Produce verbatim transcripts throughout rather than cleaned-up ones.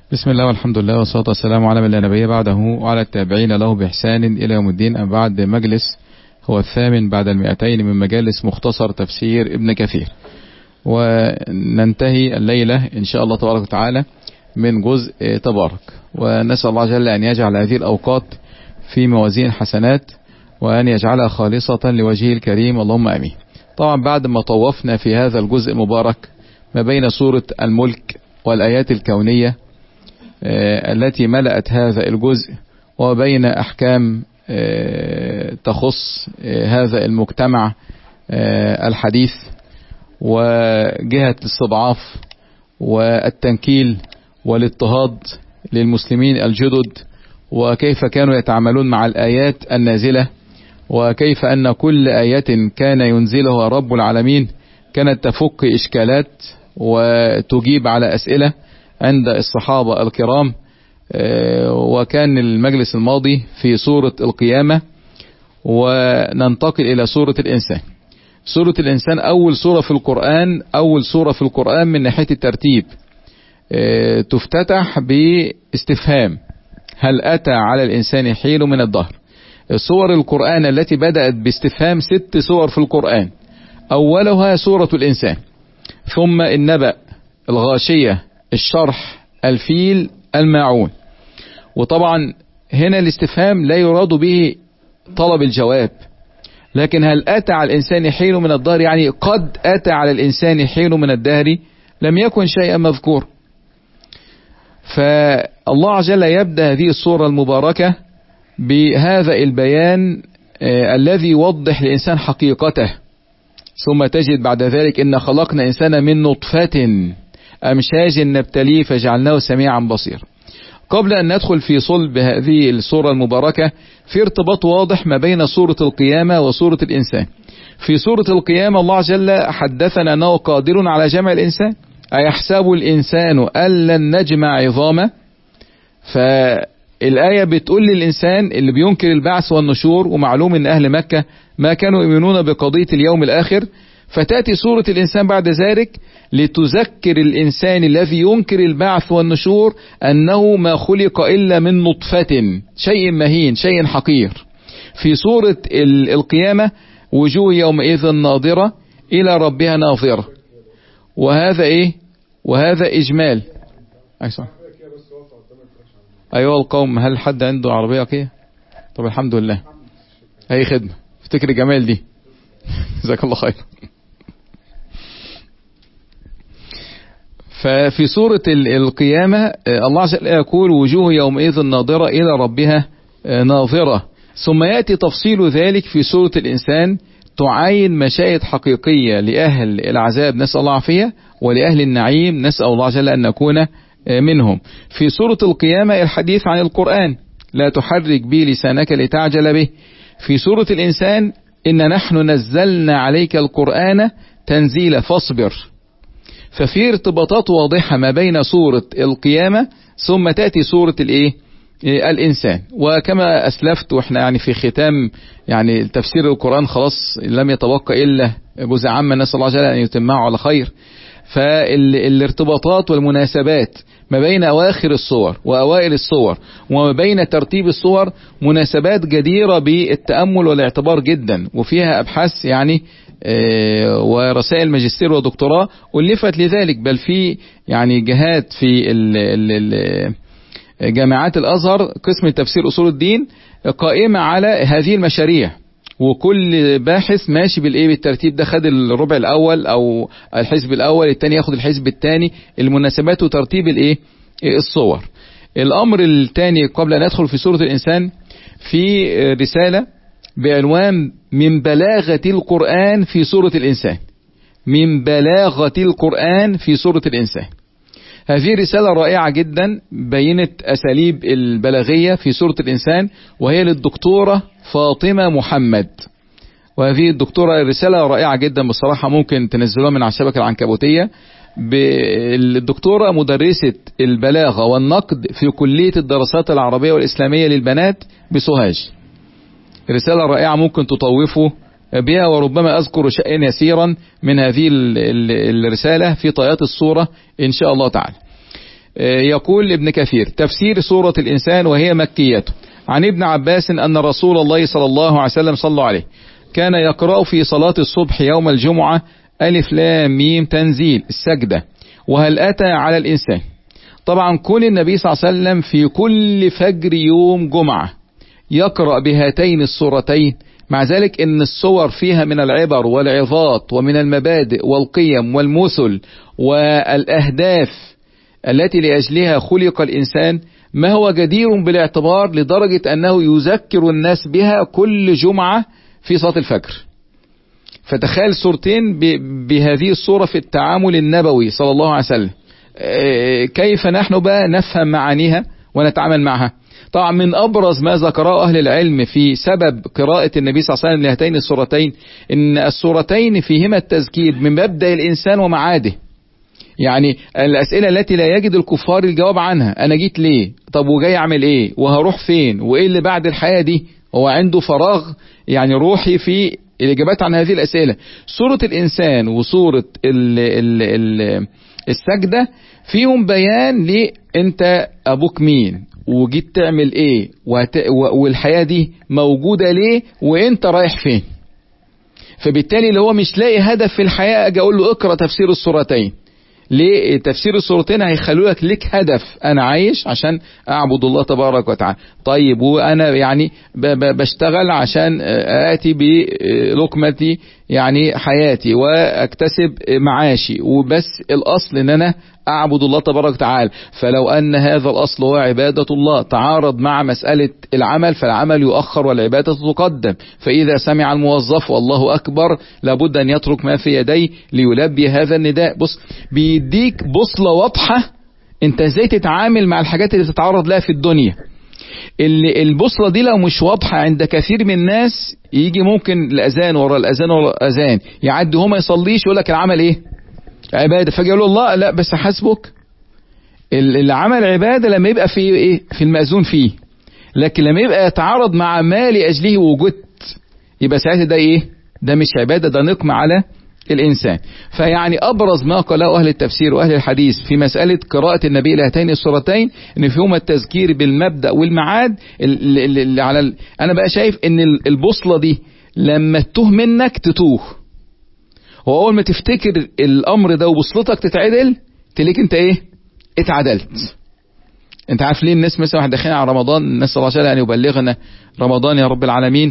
بسم الله والحمد لله والصلاة والسلام على من لا نبي بعده وعلى التابعين له بإحسان إلى يوم الدين. أما بعد، مجلس هو الثامن بعد المئتين من مجالس مختصر تفسير ابن كثير، وننتهي الليلة إن شاء الله تبارك وتعالى من جزء تبارك، ونسأل الله جل أن يجعل هذه الأوقات في موازين حسنات وأن يجعلها خالصة لوجهه الكريم، اللهم آمين. طبعا بعد ما طوفنا في هذا الجزء المبارك ما بين سورة الملك والآيات الكونية التي ملأت هذا الجزء، وبين أحكام تخص هذا المجتمع الحديث، وجهة الاستضعاف والتنكيل والاضطهاد للمسلمين الجدد، وكيف كانوا يتعاملون مع الآيات النازلة، وكيف أن كل آية كان ينزلها رب العالمين كانت تفك إشكالات وتجيب على أسئلة عند الصحابة الكرام. وكان المجلس الماضي في سورة القيامة، وننتقل إلى سورة الإنسان. سورة الإنسان أول سورة في القرآن، أول سورة في القرآن من ناحية الترتيب، تفتتح باستفهام: هل أتى على الإنسان حين من الدهر؟ سور القرآن التي بدأت باستفهام ست سور في القرآن، أولها سورة الإنسان، ثم النبأ، الغاشية، الشرح، الفيل، الماعون. وطبعا هنا الاستفهام لا يراد به طلب الجواب، لكن هل أتى على الإنسان حين من الدهر، يعني قد أتى على الإنسان حين من الدهر لم يكن شيئا مذكور. فالله عز وجل يبدأ هذه السورة المباركة بهذا البيان آه الذي يوضح للإنسان حقيقته. ثم تجد بعد ذلك: إن خلقنا إنسان من نطفة أمشاج نبتليه فجعلناه سميعا بصيرا. قبل أن ندخل في صلب هذه السورة المباركة، في ارتباط واضح ما بين سورة القيامة وسورة الإنسان. في سورة القيامة الله عز وجل حدثنا أنه قادر على جمع الإنسان: أيحسب الإنسان أن لن نجمع عظامه؟ فالآية بتقول للإنسان اللي بينكر البعث والنشور، ومعلوم أن أهل مكة ما كانوا يؤمنون بقضية اليوم الآخر، فتأتي سورة الإنسان بعد ذلك لتذكر الإنسان الذي ينكر البعث والنشور أنه ما خلق إلا من نطفة، شيء مهين، شيء حقير. في سورة القيامة: وجوه يومئذ ناظرة إلى ربها ناظرة. وهذا إيه؟ وهذا إجمال. أيها القوم، هل حد عنده عربية كده؟ طب الحمد لله، أي خدمة. افتكر جمال دي. جزاك الله خير. ففي سورة القيامة الله عز وجل يقول: وجوه يومئذ ناظرة إلى ربها ناظرة. ثم يأتي تفصيل ذلك في سورة الإنسان، تعاين مشاهد حقيقية لأهل العذاب، نسأل الله العافية، ولأهل النعيم، نسأل الله عز وجل أن نكون منهم. في سورة القيامة الحديث عن القرآن: لا تحرك به لسانك لتعجل به. في سورة الإنسان: إن نحن نزلنا عليك القرآن تنزيلا فاصبر. ففي ارتباطات واضحة ما بين سورة القيامة ثم تأتي سورة الايه الإنسان. وكما أسلفت واحنا يعني في ختام يعني تفسير القرآن، خلاص لم يتبقى إلا جزء عام، نسأل الله جل أن يتمعه على خير. فالارتباطات والمناسبات ما بين أواخر الصور وأوائل الصور وما بين ترتيب الصور مناسبات جديرة بالتأمل والاعتبار جدا، وفيها أبحاث يعني ورسائل ماجستير ودكتوراه ألفت لذلك، بل في يعني جهات في ال ال جامعات الأزهر قسم تفسير أصول الدين قائمة على هذه المشاريع، وكل باحث ماشي بالايه بالترتيب ده، خد الربع الأول أو الحزب الأول، الثاني ياخد الحزب الثاني، المناسبات وترتيب الايه الصور. الأمر الثاني قبل أن ندخل في سورة الإنسان، في رسالة بعنوان من بلاغة القرآن في سورة الإنسان. من بلاغة القرآن في سورة الإنسان. هذه رسالة رائعة جدا، بينت أساليب البلاغية في سورة الإنسان، وهي للدكتورة فاطمة محمد. وهذه الدكتورة رسالة رائعة جدا بصراحة، ممكن تنزلوها من على الشبكة العنكبوتية. الدكتورة مدرسة البلاغة والنقد في كلية الدراسات العربية والإسلامية للبنات بسوهاج. رسالة رائعة ممكن تطوفوا بها، وربما أذكر شيئا يسيرا من هذه الرسالة في طيات الصورة إن شاء الله تعالى. يقول ابن كثير تفسير سورة الإنسان وهي مكية عن ابن عباس أن رسول الله صلى الله عليه وسلم صلى عليه كان يقرأ في صلاة الصبح يوم الجمعة ألف لام ميم تنزيل السجدة وهل أتى على الإنسان. طبعا كل النبي صلى الله عليه وسلم في كل فجر يوم جمعة يقرأ بهاتين السورتين، مع ذلك ان السور فيها من العبر والعظات ومن المبادئ والقيم والمثل والأهداف التي لأجلها خلق الإنسان ما هو جدير بالاعتبار لدرجة أنه يذكر الناس بها كل جمعة في صلاة الفجر. فتخيل سورتين بهذه الصورة في التعامل النبوي صلى الله عليه وسلم، كيف نحن بقى نفهم معانيها ونتعامل معها. طبعا من أبرز ما ذكره أهل العلم في سبب قراءة النبي صلى الله عليه وسلم لهاتين السورتين إن السورتين فيهما التذكير من مبدأ الإنسان ومعاده. يعني الأسئلة التي لا يجد الكفار الجواب عنها، أنا جيت ليه؟ طب وجاي أعمل إيه؟ وهروح فين؟ وإيه اللي بعد الحياة دي؟ هو عنده فراغ يعني روحي في الإجابات عن هذه الأسئلة. سورة الإنسان وسورة ال ال ال السجدة فيهم بيان ليه أنت أبوك مين وجيت تعمل إيه والحياة دي موجودة ليه وأنت رايح فين. فبالتالي اللي هو مش لاقي هدف في الحياة أجي أقول له اقرأ تفسير السورتين. ليه؟ تفسير السورتين هيخلوا لك لك هدف، انا عايش عشان اعبد الله تبارك وتعالى. طيب وانا يعني بشتغل عشان اتي بلقمتي يعني حياتي واكتسب معاشي، وبس الاصل ان انا اعبد الله تبارك وتعالى. فلو ان هذا الاصل هو عبادة الله تعارض مع مسألة العمل فالعمل يؤخر والعبادة تقدم. فاذا سمع الموظف والله اكبر لابد ان يترك ما في يديه ليلبي هذا النداء. بص بيديك بوصلة واضحة انت ازاي تتعامل مع الحاجات اللي تتعرض لها في الدنيا. اللي البوصلة دي لو مش واضحة عند كثير من الناس يجي ممكن الاذان ورا الاذان ورا الاذان يعدي هو ما يصليش يقول لك العمل ايه؟ عبادة. فجأة يقول الله لا بس حسبك اللي عمل عبادة لما يبقى في ايه؟ في المأذون فيه. لكن لما يبقى يتعارض مع ما لأجله وجدت يبقى ساعتها ده ايه؟ ده مش عبادة، ده نقمة على الإنسان. فيعني أبرز ما قاله أهل التفسير وأهل الحديث في مسألة قراءة النبي لهاتين السورتين إن فيهما التذكير بالمبدأ والمعاد اللي اللي على ال... أنا بقى شايف إن البوصلة دي لما تتوه منك تتوه، وأول ما تفتكر الأمر ده وبوصلتك تتعدل تليك أنت إيه؟ اتعدلت. أنت عارف ليه الناس مثلا واحد داخلين على رمضان نسأل الله تعالى أن يبلغنا رمضان يا رب العالمين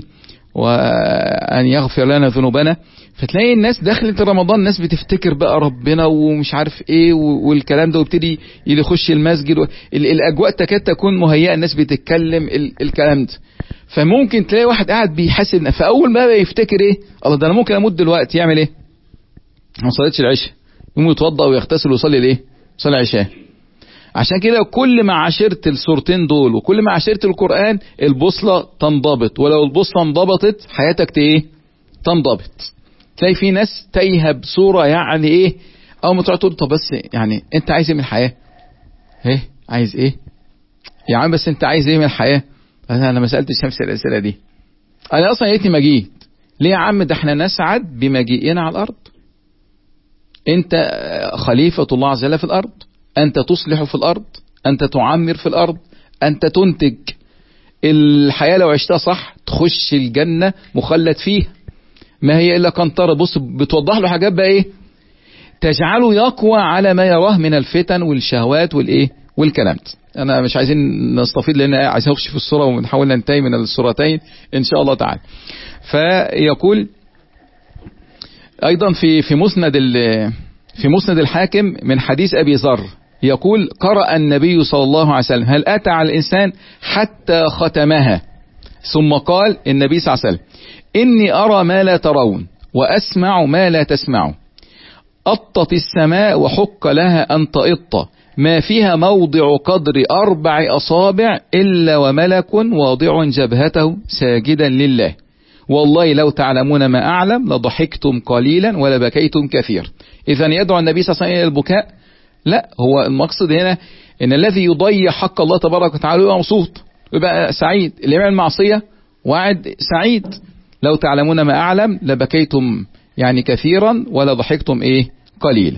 وأن يغفر لنا ذنوبنا. فتلاقي الناس دخلت رمضان الناس بتفتكر بقى ربنا ومش عارف ايه والكلام ده وابتدي يخش المسجد الاجواء تكاد تكون مهيئه، الناس بتتكلم الكلام ده. فممكن تلاقي واحد قاعد بيحاسب فاول ما يفتكر ايه الله ده انا ممكن اموت دلوقتي يعمل ايه؟ ما صليتش العشاء يقوم يتوضا ويغتسل ويصلي الايه؟ يصلي العشاء. عشان كده كل ما عاشرت السورتين دول وكل ما عاشرت القرآن البوصلة تنضبط، ولو البوصلة انضبطت حياتك ايه؟ تنضبط. تلاقي في ناس تايهه بصورة يعني ايه؟ او ما تقعد تقول طب بس يعني انت عايز ايه من الحياة؟ ايه؟ عايز ايه؟ يا عم بس انت عايز ايه من الحياة؟ انا انا ما سألتش نفسي الاسئلة دي. انا اصلا يا ما جيت. ليه يا عم؟ ده احنا نسعد بمجيئنا على الارض. انت خليفة الله عز وجل في الارض، أنت تصلح في الأرض، أنت تعمر في الأرض، أنت تنتج. الحياة لو عشتها صح تخش الجنة مخلد فيها. ما هي إلا قنطرة. بص بتوضح له حاجات بقى إيه؟ تجعله يقوى على ما يراه من الفتن والشهوات والإيه؟ والكلام. أنا مش عايزين نستفيد لأن عايزين نخش في الصورة ونحاول ننتهي من الصورتين إن شاء الله تعالى. فيقول أيضا في في مسند في مسند الحاكم من حديث أبي ذر يقول قرأ النبي صلى الله عليه وسلم هل أتى على الإنسان حتى ختمها ثم قال النبي صلى الله عليه وسلم إني أرى ما لا ترون وأسمع ما لا تسمعون. أطت السماء وحق لها أن تئط ما فيها موضع قدر أربع أصابع إلا وملك واضع جبهته ساجدا لله والله لو تعلمون ما أعلم لضحكتم قليلا ولبكيتم كثير. إذن يدعو النبي صلى الله عليه وسلم إلى البكاء؟ لا، هو المقصد هنا إن الذي يضيع حق الله تبارك وتعالى يبقى مبسوط يبقى سعيد. اللي يعمل معصية وعد سعيد. لو تعلمون ما أعلم لبكيتم يعني كثيرا ولا ضحكتم إيه قليلا.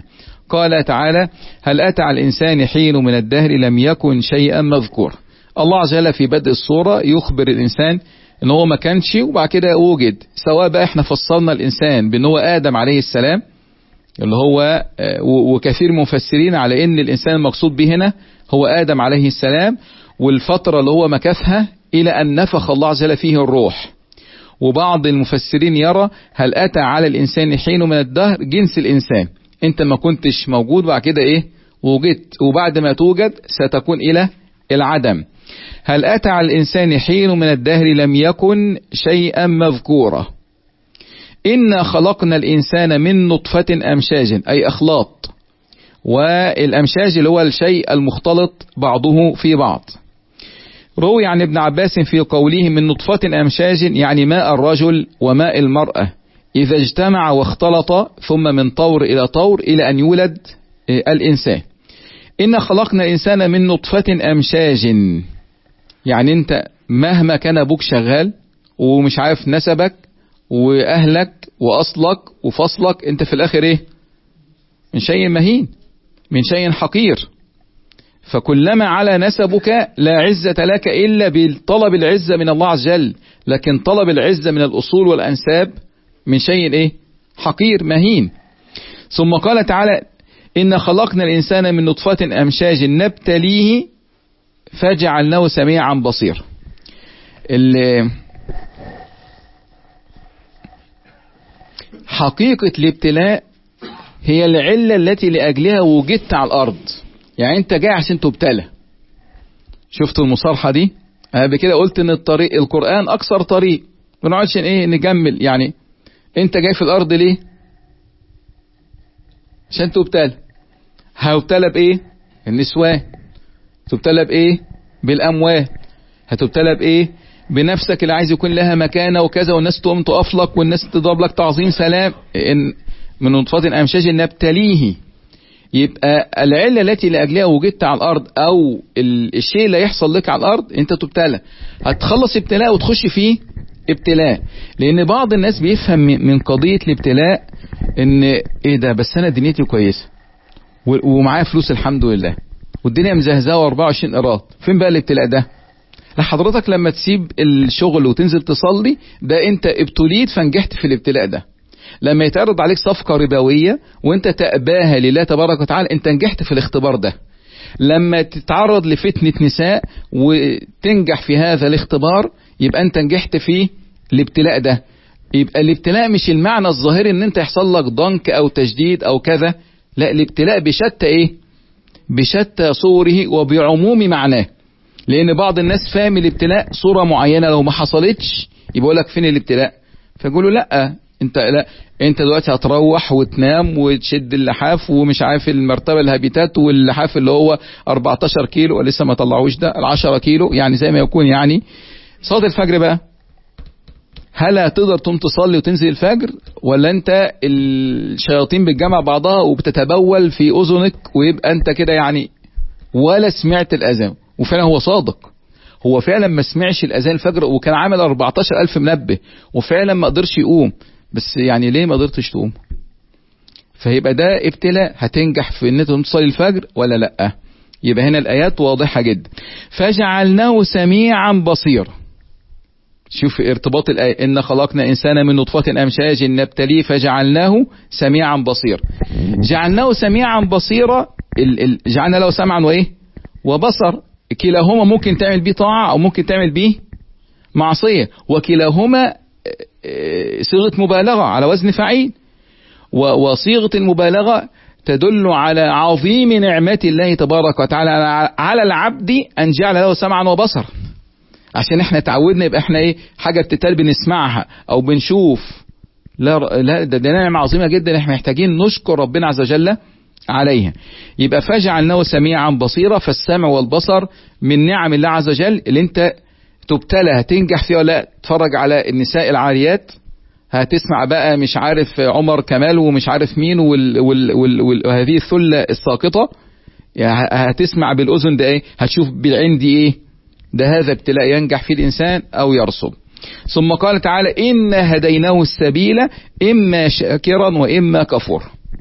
قال تعالى: هل أتى على الإنسان حين من الدهر لم يكن شيئا مذكورا. الله عز وجل في بدء السورة يخبر الإنسان ان هو ما كانش وبعد كده وجد، سواء بقى احنا فصلنا الإنسان بان هو آدم عليه السلام اللي هو، وكثير مفسرين على ان الإنسان المقصود به هنا هو آدم عليه السلام، والفترة اللي هو مكثها إلى أن نفخ الله عز وجل فيه الروح. وبعض المفسرين يرى هل أتى على الإنسان حين من الدهر جنس الإنسان، أنت ما كنتش موجود بعد كده إيه وجدت، وبعد ما توجد ستكون إلى العدم. هل أتى على الإنسان حين من الدهر لم يكن شيئا مذكورا. إنا خلقنا الإنسان من نطفة أمشاج، أي أخلاط، والأمشاج اللي هو الشيء المختلط بعضه في بعض. روي عن ابن عباس في قوله من نطفة أمشاج يعني ماء الرجل وماء المرأة إذا اجتمع واختلط ثم من طور إلى طور إلى أن يولد الإنسان. إن خلقنا الإنسان من نطفة أمشاج، يعني أنت مهما كان أبوك شغال ومش عارف نسبك وأهلك وأصلك وفصلك، أنت في الآخر إيه؟ من شيء مهين، من شيء حقير. فكلما على نسبك لا عزة لك إلا بطلب العزة من الله عز وجل، لكن طلب العزة من الأصول والأنساب من شيء إيه؟ حقير مهين. ثم قال تعالى: إن خلقنا الإنسان من نطفة أمشاج نبتليه فجعلناه سميعا بصير. حقيقة الابتلاء هي العلة التي لأجلها وجدت على الأرض، يعني أنت جاي عشان تبتلى. شفتوا المصارحة دي؟ أنا بكده قلت إن الطريق القرآن أكثر طريق، ما نقعدش إيه نجمل. يعني أنت جاي في الأرض ليه؟ عشان تبتلى. هتبتلى بإيه؟ النسوان. تبتلى بإيه؟ بالأموال. هتبتلى بإيه؟ بنفسك اللي عايز يكون لها مكانة وكذا، والناس تقوم تقف لك والناس تضرب لك تعظيم سلام. إن من نطفة أمشاج نبتليه، يبقى العلة التي لأجلها وجدت على الأرض أو الشيء اللي يحصل لك على الأرض أنت تبتلى. هتخلص ابتلاء وتخش فيه ابتلاء، لأن بعض الناس بيفهم من قضية الابتلاء إن إيه ده، بس أنا دنيتي كويسة ومعايا فلوس الحمد لله والدنيا مزهزاه وأربعة وعشرين قراط، فين بقى الابتلاء ده؟ لحضرتك لما تسيب الشغل وتنزل تصلي ده أنت ابتليت فنجحت في الابتلاء ده. لما يتعرض عليك صفقة ربوية وانت تأباها لله تبارك وتعالى انت نجحت في الاختبار ده. لما تتعرض لفتنة نساء وتنجح في هذا الاختبار يبقى انت نجحت في الابتلاء ده. يبقى الابتلاء مش المعنى الظاهري ان انت يحصل لك ضنك او تجديد او كذا، لا، الابتلاء بشتى ايه؟ بشتى صوره وبعموم معناه. لان بعض الناس فاهم الابتلاء صورة معينة، لو ما حصلتش يبقى لك فين الابتلاء؟ فيقولوا لا، انت لا انت دلوقتي هتروح وتنام وتشد اللحاف ومش عارف المرتبه الهابيتات واللحاف اللي هو أربعتاشر كيلو ولسه ما طلعوش ده العشرة كيلو، يعني زي ما يكون. يعني صلاه الفجر بقى، هل هتقدر تقوم تصلي وتنزل الفجر، ولا انت الشياطين بتجمع بعضها وبتتبول في اذنك ويبقى انت كده يعني ولا سمعت الاذان؟ وفعلا هو صادق، هو فعلا ما سمعش الاذان الفجر وكان عامل أربعتاشر ألف منبه وفعلا ما قدرش يقوم. بس يعني ليه ما قدرتش تقوم؟ فيبقى ده ابتلاء. هتنجح في ان انت تصلي الفجر ولا لا؟ يبقى هنا الايات واضحه جدا. فجعلناه سميعا بصيرا. شوف ارتباط الايه، ان خلقنا انسانا من نطفه امشاج نبتليه فجعلناه سميعا بصيرا. جعلناه سميعا بصيرا، ال ال جعلنا له سمعا وايه وبصر، كلاهما ممكن تعمل بيه طاعه او ممكن تعمل بيه معصيه، وكلاهما صيغة مبالغة على وزن فعيل. وصيغة المبالغة تدل على عظيم نعمة الله تبارك وتعالى على العبد أن جعل له سمعا وبصر. عشان احنا تعودنا يبقى احنا ايه، حاجة بتتال بنسمعها او بنشوف. لا لا، ده, ده نعمة عظيمة جدا احنا محتاجين نشكر ربنا عز وجل عليها. يبقى فجعلناه سميعا بصيرا، فالسمع والبصر من نعم الله عز وجل اللي انت تبتلى هتنجح فيها ولا لا. تتفرج على النساء العاريات، هتسمع بقى مش عارف عمر كمال ومش عارف مين وال وال وال وال وهذه الثلة الساقطة، يعني هتسمع بالأذن ده ايه، هتشوف بالعين دي ايه. ده هذا ابتلاء ينجح فيه الإنسان أو يرسب. ثم قال تعالى: إنا هديناه السبيل إما شاكرا وإما كفور.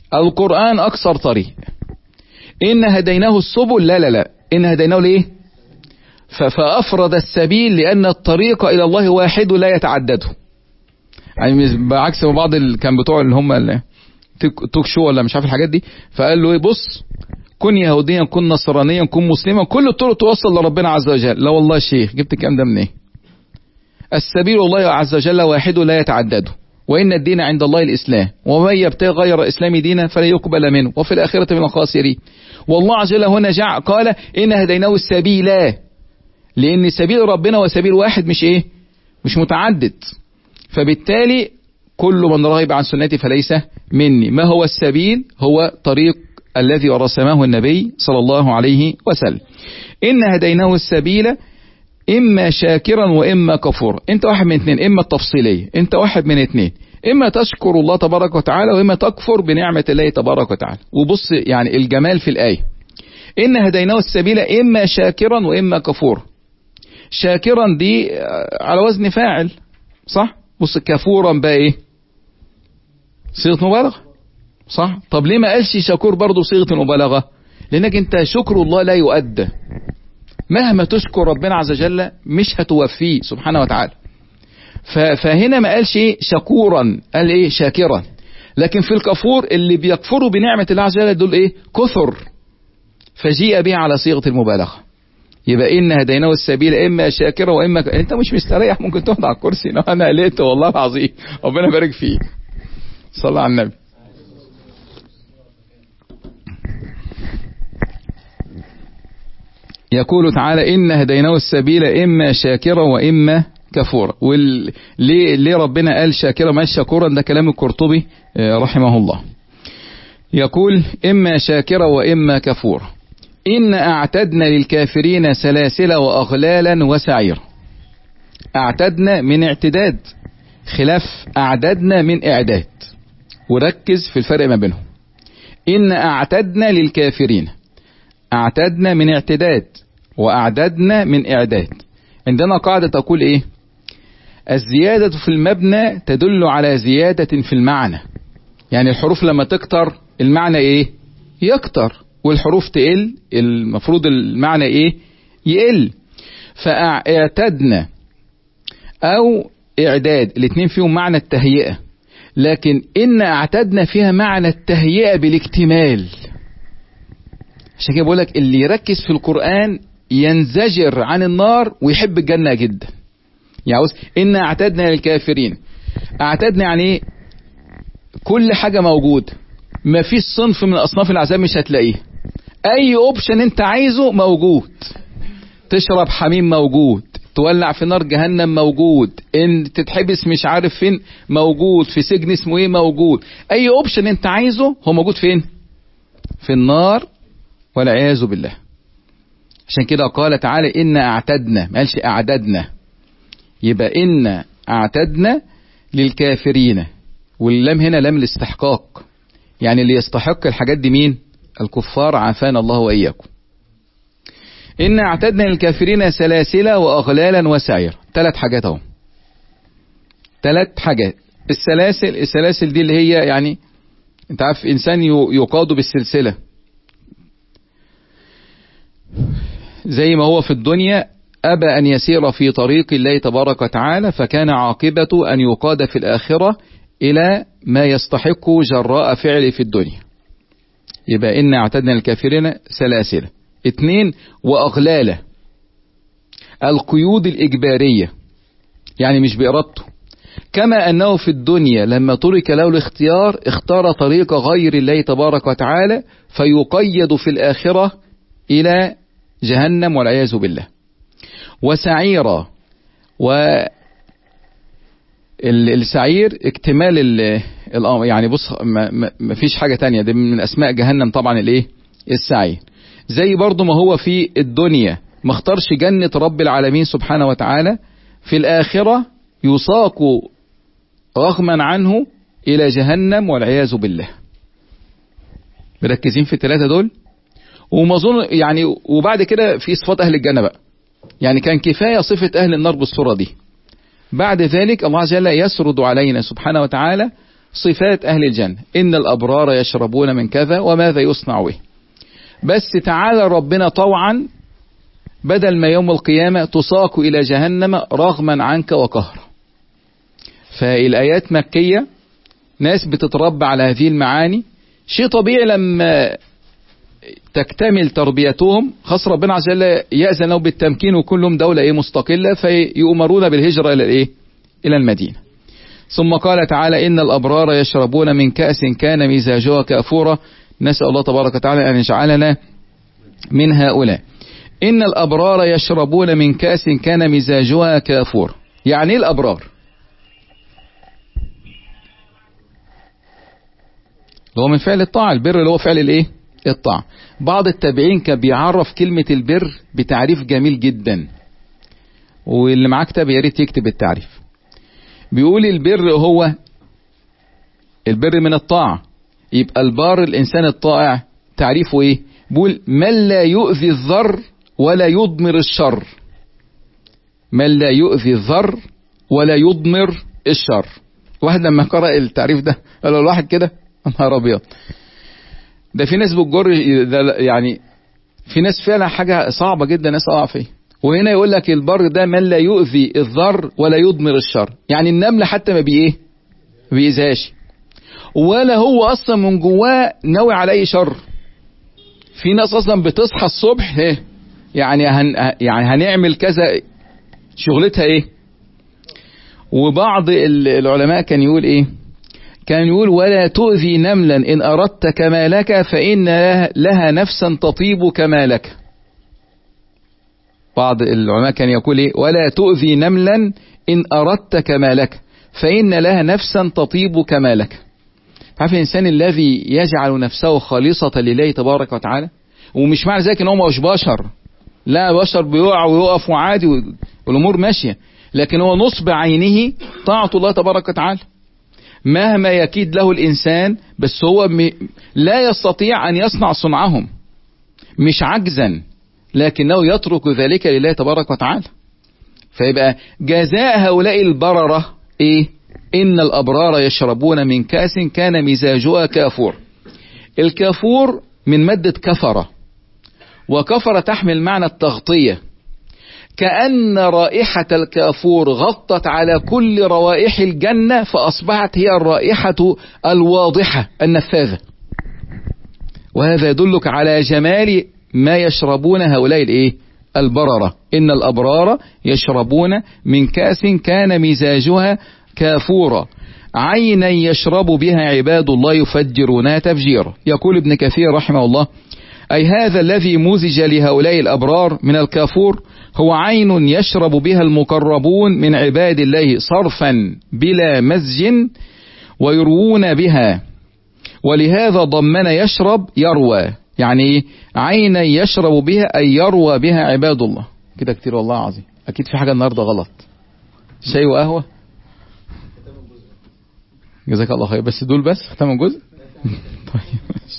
القرآن أقصر طريق. إن هديناه السبل، لا لا لا إن هديناه ليه؟ فأفرد السبيل لأن الطريق إلى الله واحد لا يتعدده. يعني بعكس ما بعض ال... كان بتوع اللي هم توك شو ولا مش عارف الحاجات دي، فقال له ايه، بص كن يهوديا كن نصرانيا كن مسلما، كل الطرق توصل لربنا عز وجل. لا والله يا شيخ، جبت الكلام ده منين؟ إيه؟ السبيل الله عز وجل واحد لا يتعدده، وإن الدين عند الله الإسلام، ومن يبتغي غير الإسلام دينا فلا يقبل منه وفي الآخرة من الخاسرين. والله عز وجل هنا جاء قال إن هديناه السبيل، لأن سبيل ربنا وسبيل واحد، مش إيه، مش متعدد. فبالتالي كل من رغب عن سنتي فليس مني. ما هو السبيل؟ هو طريق الذي رسمه النبي صلى الله عليه وسلم. إن هديناه السبيل إما شاكرا وإما كفورا. أنت واحد من اثنين، إما التفصيلية، أنت واحد من اثنين، إما تشكر الله تبارك وتعالى وإما تكفر بنعمة الله تبارك وتعالى. وبص يعني الجمال في الآية، إن هديناه السبيل إما شاكرا وإما كفورا. شاكرا دي على وزن فاعل، صح؟ بص كفورا بقى إيه؟ صيغة مبالغة، صح؟ طب ليه ما قالش شكور برضو صيغة المبالغة؟ لأنك أنت شكر الله لا يؤدى، مهما تشكر ربنا عز وجل مش هتوفيه سبحانه وتعالى. فهنا ما قالش ايه شكورا، قال ايه شاكرا. لكن في الكفور اللي بيكفروا بنعمة الله عز وجل دول ايه كثر، فجيء به على صيغة المبالغة. يبقى إن هديناه السبيل إما شاكرا وإما ك... أنت مش مستريح، ممكن تقعد على الكرسي. أنا قلقت والله العظيم، ربنا يبارك فيك. صلى على النبي. يقول تعالى إن هديناه السبيل إما شاكرا وإما كفورا. وال... ليه... ليه ربنا قال شاكرا ما شاكورا؟ ده كلام القرطبي رحمه الله. يقول إما شاكرا وإما كفورا. إن أعتدنا للكافرين سلاسل وأغلالا وسعيرا. أعتدنا من اعتداد، خلاف أعددنا من إعداد، وركز في الفرق ما بينهم. إن أعتدنا للكافرين، أعتدنا من اعتداد وأعددنا من إعداد. عندنا قاعدة تقول إيه؟ الزيادة في المبنى تدل على زيادة في المعنى. يعني الحروف لما تكتر المعنى إيه؟ يكتر، والحروف تقل المفروض المعنى إيه؟ يقل. فاعتدنا أو إعداد الاثنين فيهم معنى التهيئة، لكن إن اعتدنا فيها معنى التهيئة بالاكتمال. عشان كده بقول لك اللي يركز في القرآن ينزجر عن النار ويحب الجنة جدا. يعني إن اعتدنا للكافرين، اعتدنا يعني إيه؟ كل حاجة موجود، ما فيش صنف من أصناف العذاب مش هتلاقيه. أي أوبشن أنت عايزه موجود. تشرب حميم موجود، تولع في نار جهنم موجود، ان تتحبس مش عارف فين موجود، في سجن اسمه ايه موجود. اي اوبشن انت عايزه هو موجود فين؟ في النار والعياذ بالله. عشان كده قال تعالى إن اعتدنا، ما قالش اعددنا. يبقى إن اعتدنا للكافرين، واللام هنا لام الاستحقاق، يعني اللي يستحق الحاجات دي مين؟ الكفار، عافانا الله وإياكم. إن اعتدنا للكافرين سلاسل وأغلالا وسعيرا. ثلاث حاجات اهو، ثلاث حاجات. السلاسل، السلاسل دي اللي هي يعني انت عارف انسان يقاد بالسلسلة، زي ما هو في الدنيا أبى أن يسير في طريق الله تبارك وتعالى، فكان عاقبته أن يقاد في الآخرة إلى ما يستحق جراء فعل في الدنيا. يبقى إن اعتدنا للكافرين سلاسل. اثنين وأغلالة، القيود الإجبارية، يعني مش بإرادته. كما أنه في الدنيا لما ترك له الاختيار اختار طريق غير الله تبارك وتعالى، فيقيد في الآخرة إلى جهنم والعياذ بالله. وسعيرا، والسعير اكتمال الأمر، يعني بص ما, ما فيش حاجة تانية، ده من أسماء جهنم طبعا الايه السعير. زي برضو ما هو في الدنيا ما اختارش جنة رب العالمين سبحانه وتعالى، في الآخرة يساق رغما عنه إلى جهنم والعياذ بالله. مركزين في الثلاثة دول؟ وما ظن يعني، وبعد كده في صفات أهل الجنة بقى، يعني كان كفاية صفة أهل النار بالصورة دي. بعد ذلك الله عز وجل يسرد علينا سبحانه وتعالى صفات أهل الجنة، إن الأبرار يشربون من كذا وماذا يصنع به. بس تعالى ربنا طوعا، بدل ما يوم القيامة تساق إلى جهنم رغما عنك وقهرا. فالآيات مكية، ناس بتتربى على هذه المعاني، شيء طبيعي لما تكتمل تربيتهم خاص ربنا عز وجل يأذن لهم بالتمكين وكلهم دولة ايه مستقلة، فيؤمرون بالهجرة الى الايه الى المدينة. ثم قال تعالى إن الأبرار يشربون من كأس كان مزاجها كافورا. نسأل الله تبارك وتعالى أن يجعلنا من هؤلاء. إن الأبرار يشربون من كأس كان مزاجها كافورا. يعني ايه الأبرار؟ هو من فعل الطاعة، البر اللي هو فعل الايه الطاعة. بعض التابعين كان بيعرف كلمة البر بتعريف جميل جدا، واللي معاه كتاب يا ريت يكتب التعريف. بيقول البر هو البر من الطاعة، يبقى البار الإنسان الطائع تعريفه ايه؟ بيقول من لا يؤذي الضر ولا يضمر الشر. من لا يؤذي الضر ولا يضمر الشر. واحد لما قرأ التعريف ده قال له الواحد كده نهار ابيض، ده في ناس بتجر، يعني في ناس فعلا حاجة صعبة جدا ناس اقع فيه. وهنا يقول لك البر ده من لا يؤذي الضر ولا يضمر الشر، يعني النملة حتى ما بيه بيأذاش، ولا هو اصلا من جواه ناوي على اي شر. في ناس اصلا بتصحى الصبح ايه يعني هن يعني هنعمل كذا، شغلتها ايه. وبعض العلماء كان يقول ايه، كان يقول ولا تؤذي نملا إن أردت كمالك فإن لها نفسا تطيب كمالك. بعض العلماء كان يقول إيه ولا تؤذي نملا إن أردت كمالك فإن لها نفسا تطيب كمالك. عارف الإنسان الذي يجعل نفسه خالصة لله تبارك وتعالى، ومش معنى ذلك إن هو مش بشر، لا بشر بيقع ويقف وعادي والأمور ماشية، لكن هو نصب عينه طاعة الله تبارك وتعالى مهما يكيد له الإنسان، بس هو لا يستطيع أن يصنع صنعهم، مش عجزا، لكنه يترك ذلك لله تبارك وتعالى. فيبقى جزاء هؤلاء البررة إيه؟ إن الأبرار يشربون من كأس كان مزاجها كافور. الكافور من مادة كفرة، وكفرة تحمل معنى التغطية، كأن رائحة الكافور غطت على كل روائح الجنة فأصبحت هي الرائحة الواضحة النفاذة. وهذا يدلك على جمال ما يشربون هؤلاء الايه البررة. إن الأبرار يشربون من كأس كان مزاجها كافورا عينا يشرب بها عباد الله يفجرونها تفجيرا. يقول ابن كثير رحمه الله أي هذا الذي مزج لهؤلاء الأبرار من الكافور هو عين يشرب بها المقربون من عباد الله صرفا بلا مزج ويروون بها، ولهذا ضمن يشرب يروى، يعني عين يشرب بها أي يروى بها عباد الله. كده كتير والله عظيم، أكيد في حاجة النهاردة غلط. شاي وقهوة جزاك الله خير، بس دول بس ختم جزء. طيب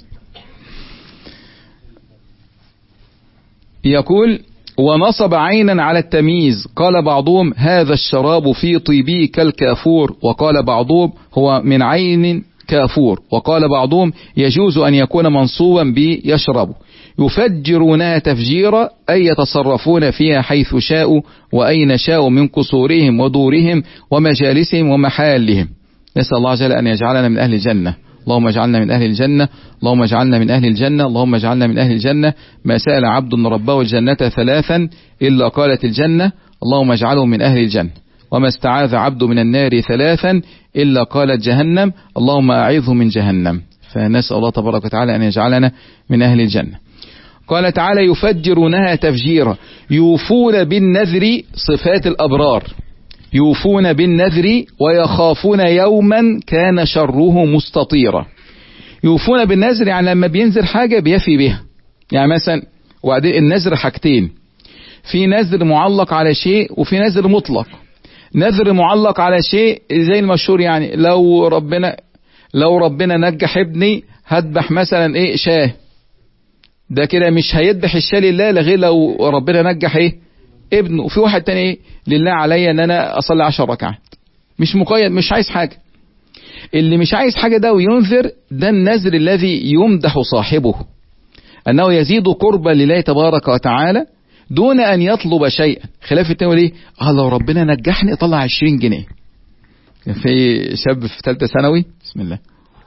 يقول ونصب عينا على التمييز، قال بعضهم هذا الشراب في طيبه كالكافور، وقال بعضهم هو من عين كافور، وقال بعضهم يجوز أن يكون منصوبا بيشرب. يفجرونها تفجيرا أي يتصرفون فيها حيث شاءوا وأين شاءوا من قصورهم ودورهم ومجالسهم ومحالهم. نسأل الله عز وجل أن يجعلنا من أهل الجنة. اللهم اجعلنا من أهل الجنة، اللهم اجعلنا من أهل الجنة، اللهم اجعلنا من أهل الجنة. ما سأل عبد ربه الجنة ثلاثا إلا قالت الجنة اللهم اجعله من أهل الجنة، وما استعاذ عبد من النار ثلاثا إلا قالت جهنم اللهم أعذه من جهنم. فنسأل الله تبارك وتعالى أن يجعلنا من أهل الجنة. قال تعالى يفجرونها تفجيرا، يوفون بالنذر صفات الأبرار، يوفون بالنذر ويخافون يوما كان شره مستطيرا. يوفون بالنذر يعني لما بينذر حاجة بيفي بها، يعني مثلا وبعدين النذر حاجتين، في نذر معلق على شيء وفي نذر مطلق. نذر معلق على شيء زي المشهور، يعني لو ربنا لو ربنا نجح ابني هذبح مثلا ايه شاه، ده كده مش هيذبح الشاه لله لغير لو ربنا نجح ايه ابنه. وفي واحد تاني ايه لله عليا ان انا اصلي عشر ركعات، مش مقيد، مش عايز حاجة. اللي مش عايز حاجة ده وينذر، ده النذر الذي يمدح صاحبه أنه يزيد قربا لله تبارك وتعالى دون أن يطلب شيئا، خلاف التاني ليه؟ اه لو ربنا نجحني اطلع عشرين جنيه. في شاب في ثالثة ثانوي، بسم الله،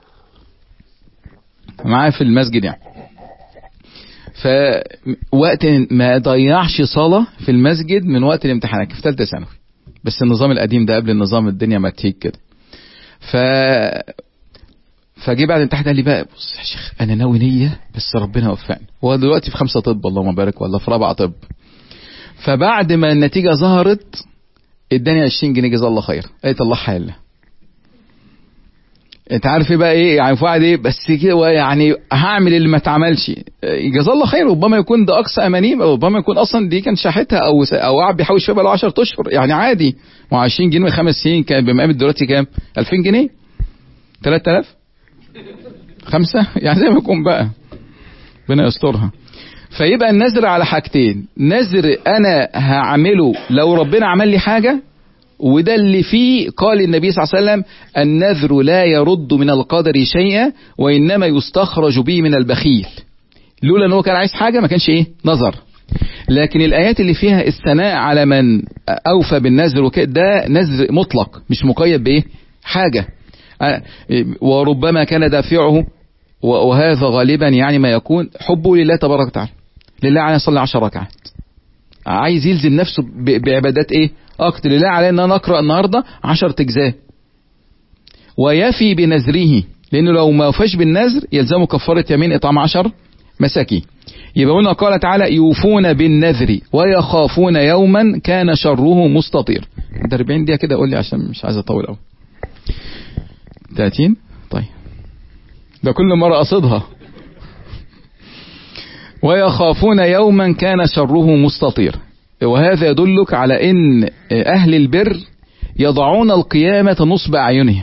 معاه في المسجد يعني، فوقت ما ضيعش صلاة في المسجد من وقت الامتحانات في ثالثة ثانوي، بس النظام القديم ده قبل النظام الدنيا ما تهيك كده. ف فجي بعد الامتحان قال لي بقى بص يا شيخ انا ناوي نية بس ربنا وفقني. هو دلوقتي في خمسة طب اللهم بارك، ولا في رابعة طب. فبعد ما النتيجة ظهرت اداني عشرين جنيه جزاه الله خير. قلت الله حل. انت عارف ايه بقى ايه يعني في واحد ايه بس كده يعني هعمل اللي ما اتعملش جزاه الله خير. ربما يكون ده اقصى امانيه، ربما يكون اصلا دي كان شحتها او او قاعد بيحوش فيها بقى له عشرة اشهر يعني عادي. مع عشرين جنيه خمس سنين كان بمقام دلوقتي كام؟ ألفين جنيه، ثلاثة آلاف، خمسة يعني زي ما يكون بقى ربنا يسترها. فيبقى النذر على حاجتين، نذر انا هعمله لو ربنا عمل لي حاجه، وده اللي فيه قال النبي صلى الله عليه وسلم النذر لا يرد من القدر شيئا وإنما يستخرج به من البخيل. لولا أنه كان عايز حاجة ما كانش إيه نظر. لكن الآيات اللي فيها الثناء على من أوفى بالنذر وكده ده نذر مطلق مش مقيد بإيه حاجة. وربما كان دافعه وهذا غالبا يعني ما يكون حبه لله تبارك وتعالى، لله عليه يصلي عشر ركعات، عايز يلزم نفسه بعبادات ايه اكتر. لله عليه ان انا اقرا النهارده عشر اجزاء ويفي بنذره، لانه لو ما وفاش بالنذر يلزمه كفاره يمين اطعام عشر مساكين. يبقى قلنا قال تعالى يوفون بالنذر ويخافون يوما كان شره مستطير. ده أربعين دقيقه كده قول لي عشان مش عايز اطول قوي. ثلاثين طيب ده كل مره قصدها. ويخافون يوما كان شره مستطير. وهذا يدلك على ان اهل البر يضعون القيامة نصب اعينهم،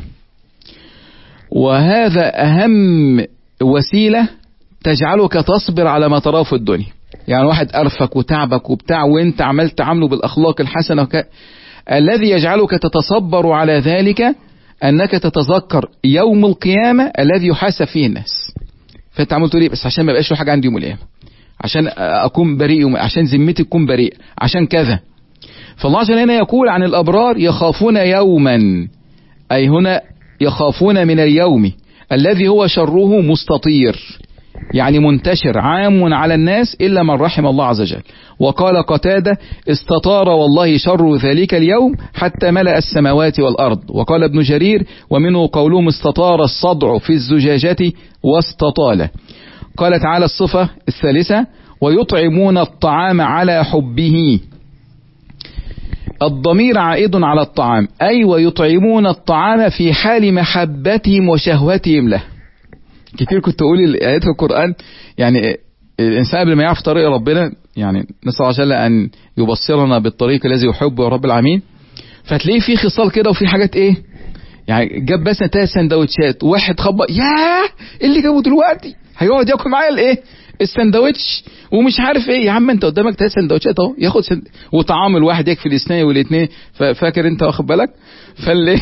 وهذا اهم وسيلة تجعلك تصبر على ما تراه في الدنيا. يعني واحد ارفك وتعبك وبتاع وانت عملت عامله بالاخلاق الحسنة وك... الذي يجعلك تتصبر على ذلك انك تتذكر يوم القيامة الذي يحاسب فيه الناس. فانت عملت ليه؟ بس عشان ما يبقاش له حاجة عندي يوم القيامة، عشان اكون بريء، عشان ذمتي تكون بريء، عشان كذا. فالله عز وجل هنا يقول عن الابرار يخافون يوما، اي هنا يخافون من اليوم الذي هو شره مستطير، يعني منتشر عام على الناس الا من رحم الله عز وجل. وقال قتادة استطار والله شر ذلك اليوم حتى ملأ السماوات والارض. وقال ابن جرير ومنه قولهم استطار الصدع في الزجاجة واستطال. قال تعالى الصفة الثالثة ويطعمون الطعام على حبه. الضمير عائد على الطعام، أي ويطعمون الطعام في حال محبتهم وشهوتهم له. كتير كنت أقول الآيات في القرآن يعني الإنسان قبل ما يعرف طريق ربنا، يعني نسأل الله جل أن يبصرنا بالطريق الذي يحبه يا رب العالمين، فتلاقيه في خصال كده وفي حاجات إيه يعني جاب بس ثلاث سندوتشات واحد خبط ياه اللي جابه دلوقتي هيقعد ياكل معايا الايه السندوتش ومش عارف ايه. يا عم انت قدامك ثلاث سندوتشات اهو ياخد سند... وطعام الواحد يكفي الاثنين والاثنين. فاكر انت واخد بالك فاللي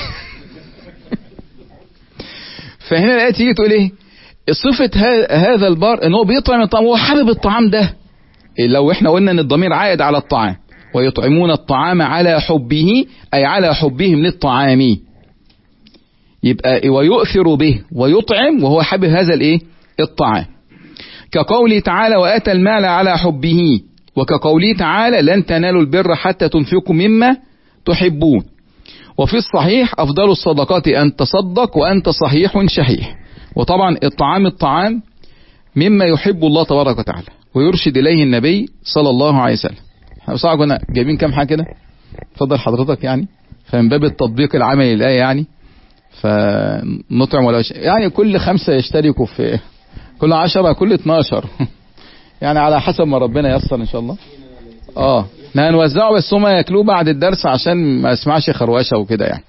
فهنا الايه تيجي تقول ايه صفه هذا البار ان هو بيطعم الطعام وهو حابب الطعام ده. لو احنا قلنا ان الضمير عائد على الطعام ويطعمون الطعام على حبه اي على حبهم للطعام، يبقى ويؤثر به ويطعم وهو حابب هذا الايه الطعام. كقوله تعالى وآتى المال على حبه، وكقوله تعالى لن تنالوا البر حتى تنفقوا مما تحبون. وفي الصحيح أفضل الصدقات أن تصدق وأنت صحيح شحيح. وطبعا الطعام الطعام مما يحب الله تبارك وتعالى ويرشد إليه النبي صلى الله عليه وسلم. احنا بصراحة كنا جايبين كام حاجة كده اتفضل حضرتك يعني فمن باب التطبيق العملي للآية يعني فنطعم ولا شيء يعني كل خمسة يشتركوا في كل عشرة كل اتناشر يعني على حسب ما ربنا ييسر ان شاء الله. اه هنوزعه بس هما ياكلوه بعد الدرس عشان ما اسمعش خروشه وكده يعني.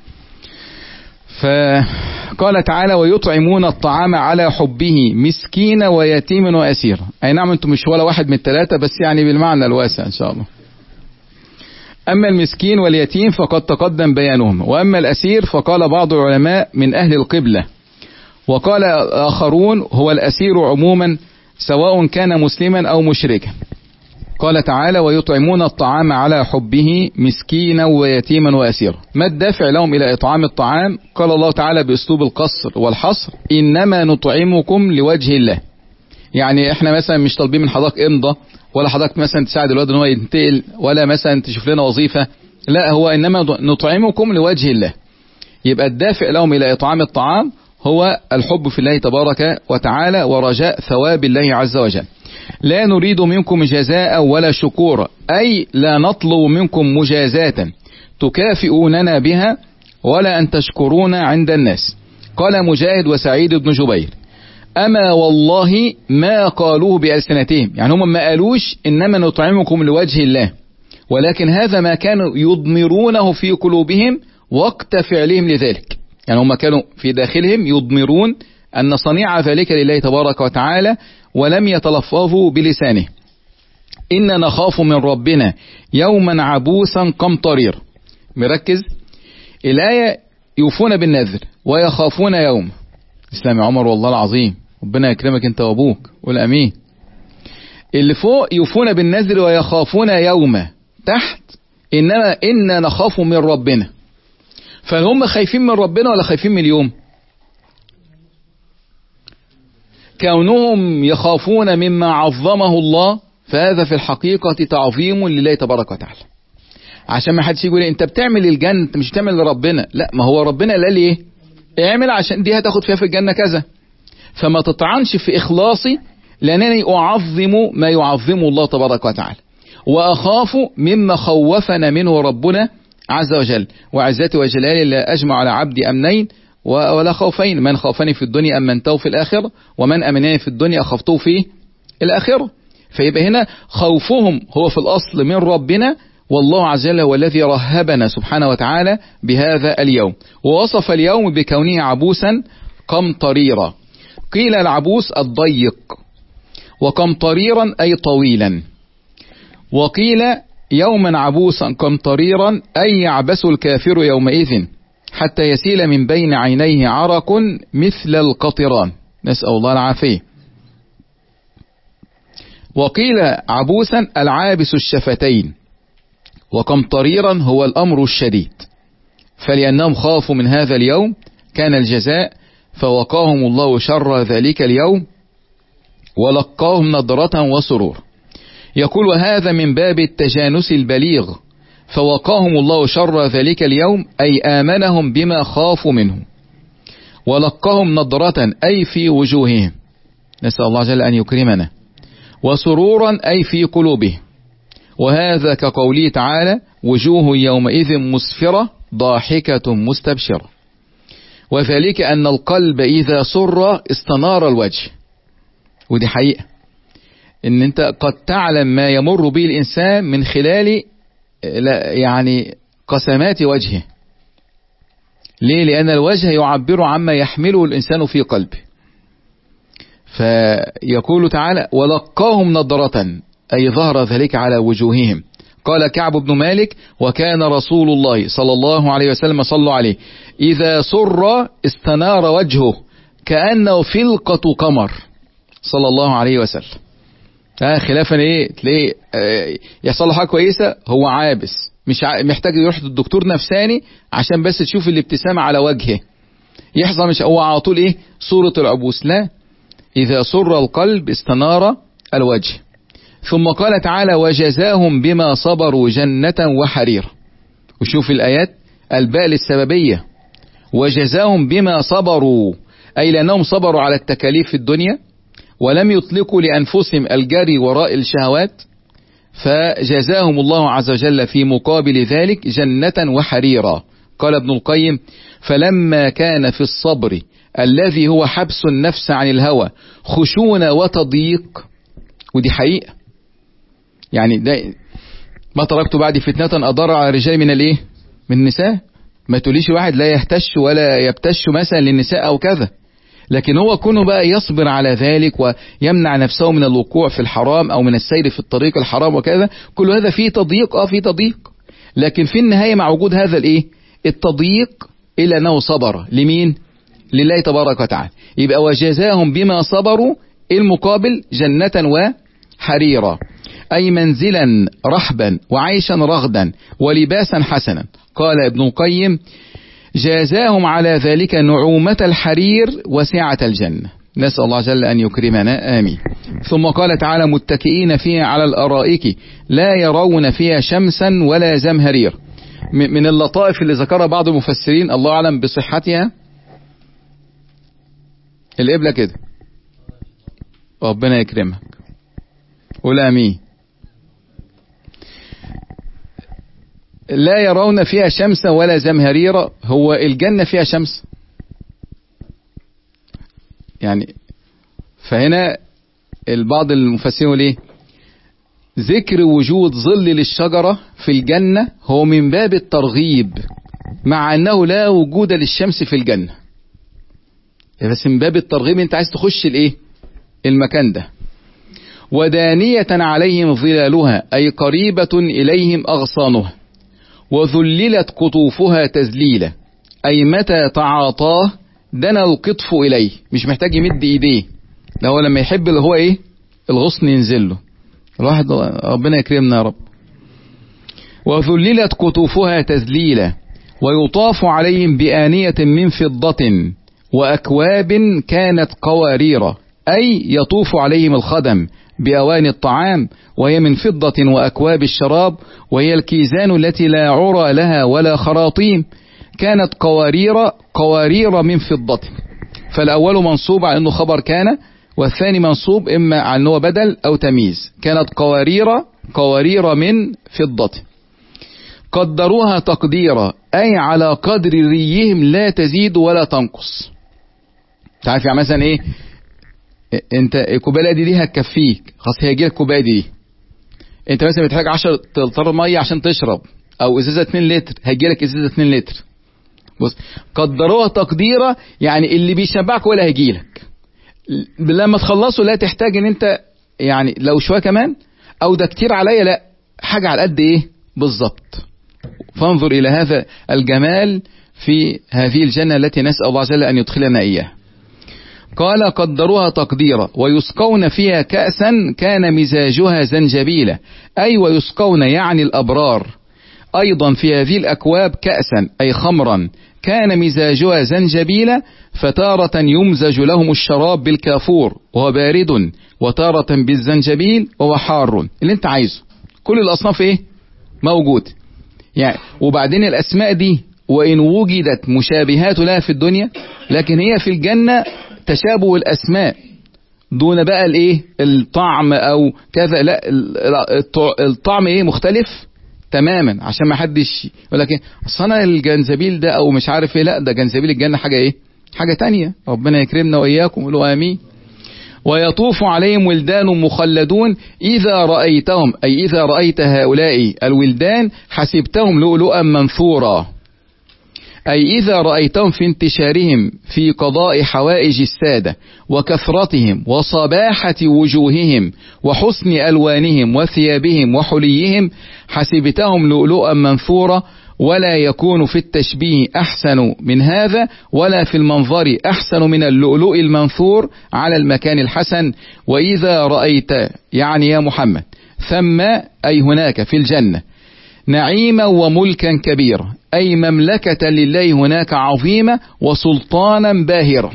فقال تعالى ويطعمون الطعام على حبه مسكين ويتيم واسير. اي نعم انتم مش ولا واحد من الثلاثه بس يعني بالمعنى الواسع ان شاء الله. أما المسكين واليتيم فقد تقدم بيانهم، وأما الأسير فقال بعض العلماء من أهل القبلة، وقال آخرون هو الأسير عموما سواء كان مسلما أو مشركا. قال تعالى ويطعمون الطعام على حبه مسكينا ويتيما وأسيرا. ما الدافع لهم إلى إطعام الطعام؟ قال الله تعالى بأسلوب القصر والحصر إنما نطعمكم لوجه الله. يعني احنا مثلا مش طالبين من حضرتك امضى، ولا حضرتك مثلا تساعد الواد ان هو ينتقل، ولا مثلا تشوف لنا وظيفة، لا، هو إنما نطعمكم لوجه الله. يبقى الدافع لهم إلى إطعام الطعام هو الحب في الله تبارك وتعالى ورجاء ثواب الله عز وجل. لا نريد منكم جزاء ولا شكورا، أي لا نطلب منكم مجازاة تكافئوننا بها ولا أن تشكرونا عند الناس. قال مجاهد وسعيد بن جبير أما والله ما قالوه بألسنتهم، يعني هم ما قالوش إنما نطعمكم لوجه الله، ولكن هذا ما كانوا يضمرونه في قلوبهم وقت فعلهم لذلك. يعني هم كانوا في داخلهم يضمرون أن صنيع ذلك لله تبارك وتعالى، ولم يتلفظوا بلسانه. إن نخاف من ربنا يوما عبوسا قمطرير. مركز الآية يوفون بالنذر ويخافون يوم. اسلام يا عمر والله العظيم، ربنا يكرمك انت وابوك، قول امين. اللي فوق يوفون بالنذر ويخافون يوما، تحت انما إنا نخاف من ربنا. فهم خايفين من ربنا ولا خايفين من اليوم؟ كونهم يخافون مما عظمه الله، فهذا في الحقيقة تعظيم لله تبارك وتعالى. عشان ما حدش يقول انت بتعمل الجنة، انت مش بتعمل لربنا، لا، ما هو ربنا قال ايه؟ اعمل عشان دي هتاخد فيها في الجنة كذا. فما تطعنش في إخلاصي، لأنني أعظم ما يعظم الله تبارك وتعالى، وأخاف مما خوفنا منه ربنا عز وجل. وعزتي وجلالي لا أجمع على عبدي أمنين ولا خوفين، من خوفني في الدنيا أمنته في الآخرة، ومن أمنني في الدنيا أخفته في الآخرة. فيبقى هنا خوفهم هو في الأصل من ربنا، والله عز وجل هو الذي رهبنا سبحانه وتعالى بهذا اليوم، ووصف اليوم بكونه عبوسا قمطريرا. قيل العبوس الضيق، وقمطريرا أي طويلا، وقيل يوما عبوسا قمطريرا أي يعبس الكافر يومئذ حتى يسيل من بين عينيه عرق مثل القطران، نسأل الله العافية. وقيل عبوسا العابس الشفتين، وقمطريرا هو الأمر الشديد. فلأنهم خافوا من هذا اليوم كان الجزاء، فوقاهم الله شر ذلك اليوم ولقاهم نضرة وسرور. يقول وهذا من باب التجانس البليغ، فوقاهم الله شر ذلك اليوم أي آمنهم بما خافوا منه، ولقاهم نضرة أي في وجوههم، نسأل الله جل أن يكرمنا، وسرورا أي في قلوبهم. وهذا كقوله تعالى وجوه يومئذ مسفرة ضاحكة مستبشرة. وذلك أن القلب إذا سر استنار الوجه. ودي حقيقة إن أنت قد تعلم ما يمر به الإنسان من خلال يعني قسمات وجهه. ليه؟ لأن الوجه يعبر عما يحمله الإنسان في قلبه. فيقول تعالى ولقاهم نضرة أي ظهر ذلك على وجوههم. قال كعب بن مالك وكان رسول الله صلى الله عليه وسلم صلى عليه إذا سر استنار وجهه كأنه فلقة قمر صلى الله عليه وسلم. آه خلافا ايه تلاقيه آه يحصل له حاجه كويسه هو عابس، مش ع... محتاج يروح للدكتور نفساني عشان بس تشوف الابتسامه على وجهه، يحصل مش هو على طول ايه صوره العبوس. لا، اذا سر القلب استنار الوجه. ثم قال تعالى وجزاهم بما صبروا جنة وحرير. وشوف الآيات الباء للسببية، وجزاهم بما صبروا أي لأنهم صبروا على التكاليف في الدنيا ولم يطلقوا لأنفسهم الجري وراء الشهوات، فجزاهم الله عز وجل في مقابل ذلك جنة وحريرا. قال ابن القيم فلما كان في الصبر الذي هو حبس النفس عن الهوى خشونة وتضييق. ودي حقيقة، يعني ده ما تركت بعد فتنة أضر على الرجال من الايه من النساء. ما تقوليش واحد لا يهتش ولا يبتش مثلا للنساء أو كذا، لكن هو كونه بقى يصبر على ذلك ويمنع نفسه من الوقوع في الحرام أو من السير في الطريق الحرام وكذا، كل هذا فيه تضييق. اه فيه تضييق، لكن في النهاية مع وجود هذا الايه التضييق إلا أنه صبر لمين؟ لله تبارك وتعالى. يبقى وجزاهم بما صبروا المقابل جنة وحريرا، أي منزلا رحبا وعيشا رغدا ولباسا حسنا. قال ابن القيم جازاهم على ذلك نعومة الحرير وسعة الجنة. نسأل الله جل أن يكرمنا آمين. ثم قال تعالى متكئين فيها على الأرائك لا يرون فيها شمسا ولا زمهرير. من اللطائف اللي ذكرها بعض المفسرين الله أعلم بصحتها القبلة كده، ربنا يكرمك قول آمين. لا يرون فيها شمسا ولا زمهريرا، هو الجنة فيها شمس يعني؟ فهنا البعض المفسرين ليه ذكر وجود ظل للشجرة في الجنة هو من باب الترغيب، مع أنه لا وجود للشمس في الجنة، بس من باب الترغيب انت عايز تخش الايه المكان ده. ودانية عليهم ظلالها، أي قريبة إليهم أغصانها، وذللت قطوفها تذليلا، أي متى تعاطاه دنا القطف إليه، مش محتاج يمد إيديه، ده هو لما يحب اللي هو إيه الغصن ينزل له الواحد، ربنا يكرمنا يا رب. وذللت قطوفها تذليلا، ويطاف عليهم بآنية من فضة وأكواب كانت قواريرا، أي يطوف عليهم الخدم بأواني الطعام وهي من فضة وأكواب الشراب، وهي الكيزان التي لا عرى لها ولا خراطيم. كانت قوارير قوارير من فضة، فالأول منصوب على أنه خبر كان، والثاني منصوب إما على أنه بدل أو تمييز. كانت قوارير قوارير من فضة قدروها تقديرا، أي على قدر ريهم لا تزيد ولا تنقص. تعرف يعني مثلا إيه انت الكوبايه دي دي هتكفيك خلاص، هي هيجيلك الكوبايه دي، انت مثلا بتحتاج عشرة لتر ميه عشان تشرب او ازازه اتنين لتر، هيجيلك ازازه اتنين لتر. بص قدروها تقديرا، يعني اللي بيشبعك ولا هيجيلك، لما تخلصوا لا تحتاج ان انت يعني لو شويه كمان او ده كتير عليا، لا حاجه على قد ايه بالظبط. فانظر الى هذا الجمال في هذه الجنه التي نسال الله جل ان يدخلنا اياها. قال قدروها تقديرا، ويسقون فيها كأسا كان مزاجها زنجبيلا، أي ويسقون يعني الأبرار أيضا في هذه الأكواب كأسا أي خمرا كان مزاجها زنجبيلا، فتارة يمزج لهم الشراب بالكافور وهو بارد، وتارة بالزنجبيل وهو حار. اللي انت عايزه كل الأصناف ايه موجود يعني. وبعدين الأسماء دي وإن وجدت مشابهات لها في الدنيا، لكن هي في الجنة تشابه الأسماء دون بقى الايه الطعم او كذا، لا الطعم ايه مختلف تماما، عشان ما حدش يقول لك ايه اصل انا الجنزبيل ده او مش عارف ايه، لا ده جنزبيل الجنة حاجة ايه حاجة تانية. ربنا يكرمنا واياكم قولوا امين. ويطوف عليهم ولدان مخلدون إذا رأيتهم، أي إذا رأيت هؤلاء الولدان حسبتهم لؤلؤا منثورا، أي إذا رأيتهم في انتشارهم في قضاء حوائج السادة وكثرتهم وصباحة وجوههم وحسن ألوانهم وثيابهم وحليهم، حسبتهم لؤلؤا منثورا، ولا يكون في التشبيه أحسن من هذا، ولا في المنظر أحسن من اللؤلؤ المنثور على المكان الحسن. وإذا رأيت يعني يا محمد ثم أي هناك في الجنة نعيما وملكا كبيرا، أي مملكة لله هناك عظيمة وسلطانا باهرا.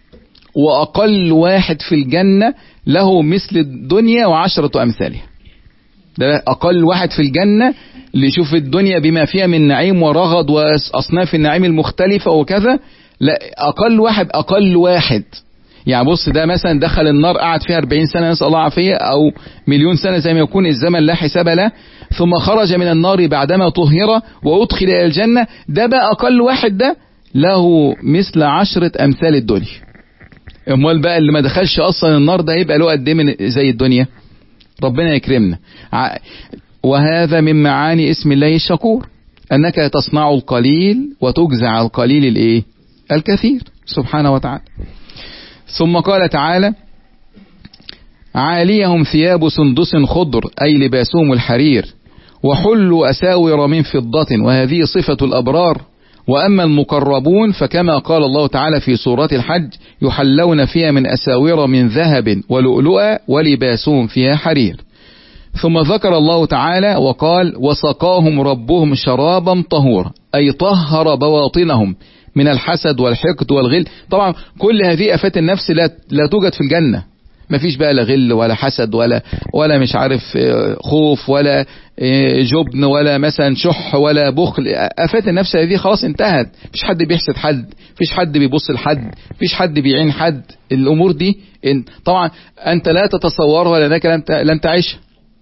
وأقل واحد في الجنة له مثل الدنيا وعشرة أمثالها، ده أقل واحد في الجنة اللي يشوف الدنيا بما فيها من نعيم ورغد وأصناف النعيم المختلفة وكذا، لا أقل واحد أقل واحد يعني. بص ده مثلا دخل النار قعد فيها أربعين سنة نسأل الله عافية، أو مليون سنة زي ما يكون الزمن لا حساب له، ثم خرج من النار بعدما طهر وأدخل إلى الجنة، ده بقى أقل واحد ده له مثل عشرة أمثال الدنيا. امال بقى اللي ما دخلش أصلا النار ده يبقى له قد ايه زي الدنيا؟ ربنا يكرمنا. وهذا من معاني اسم الله الشكور، أنك تصنع القليل وتجزع القليل الايه الكثير سبحانه وتعالى. ثم قال تعالى عاليهم ثياب سندس خضر، أي لباسهم الحرير، وحلوا أساور من فضة، وهذه صفة الأبرار. وأما المقربون فكما قال الله تعالى في سورة الحج: يحلون فيها من أساور من ذهب ولؤلؤا ولباسهم فيها حرير. ثم ذكر الله تعالى وقال: وسقاهم ربهم شرابا طهورا، أي طهر بواطنهم من الحسد والحقد والغل. طبعا كل هذه آفات النفس لا, لا توجد في الجنة. ما فيش بقى لا غل ولا حسد ولا ولا مش عارف خوف ولا جبن ولا مثلا شح ولا بخل. آفات النفس هذه خلاص انتهت. مفيش حد بيحسد حد، مفيش حد بيبص لحد، مفيش حد بيعين حد. الأمور دي طبعا أنت لا تتصورها لأنك لن تعيشها.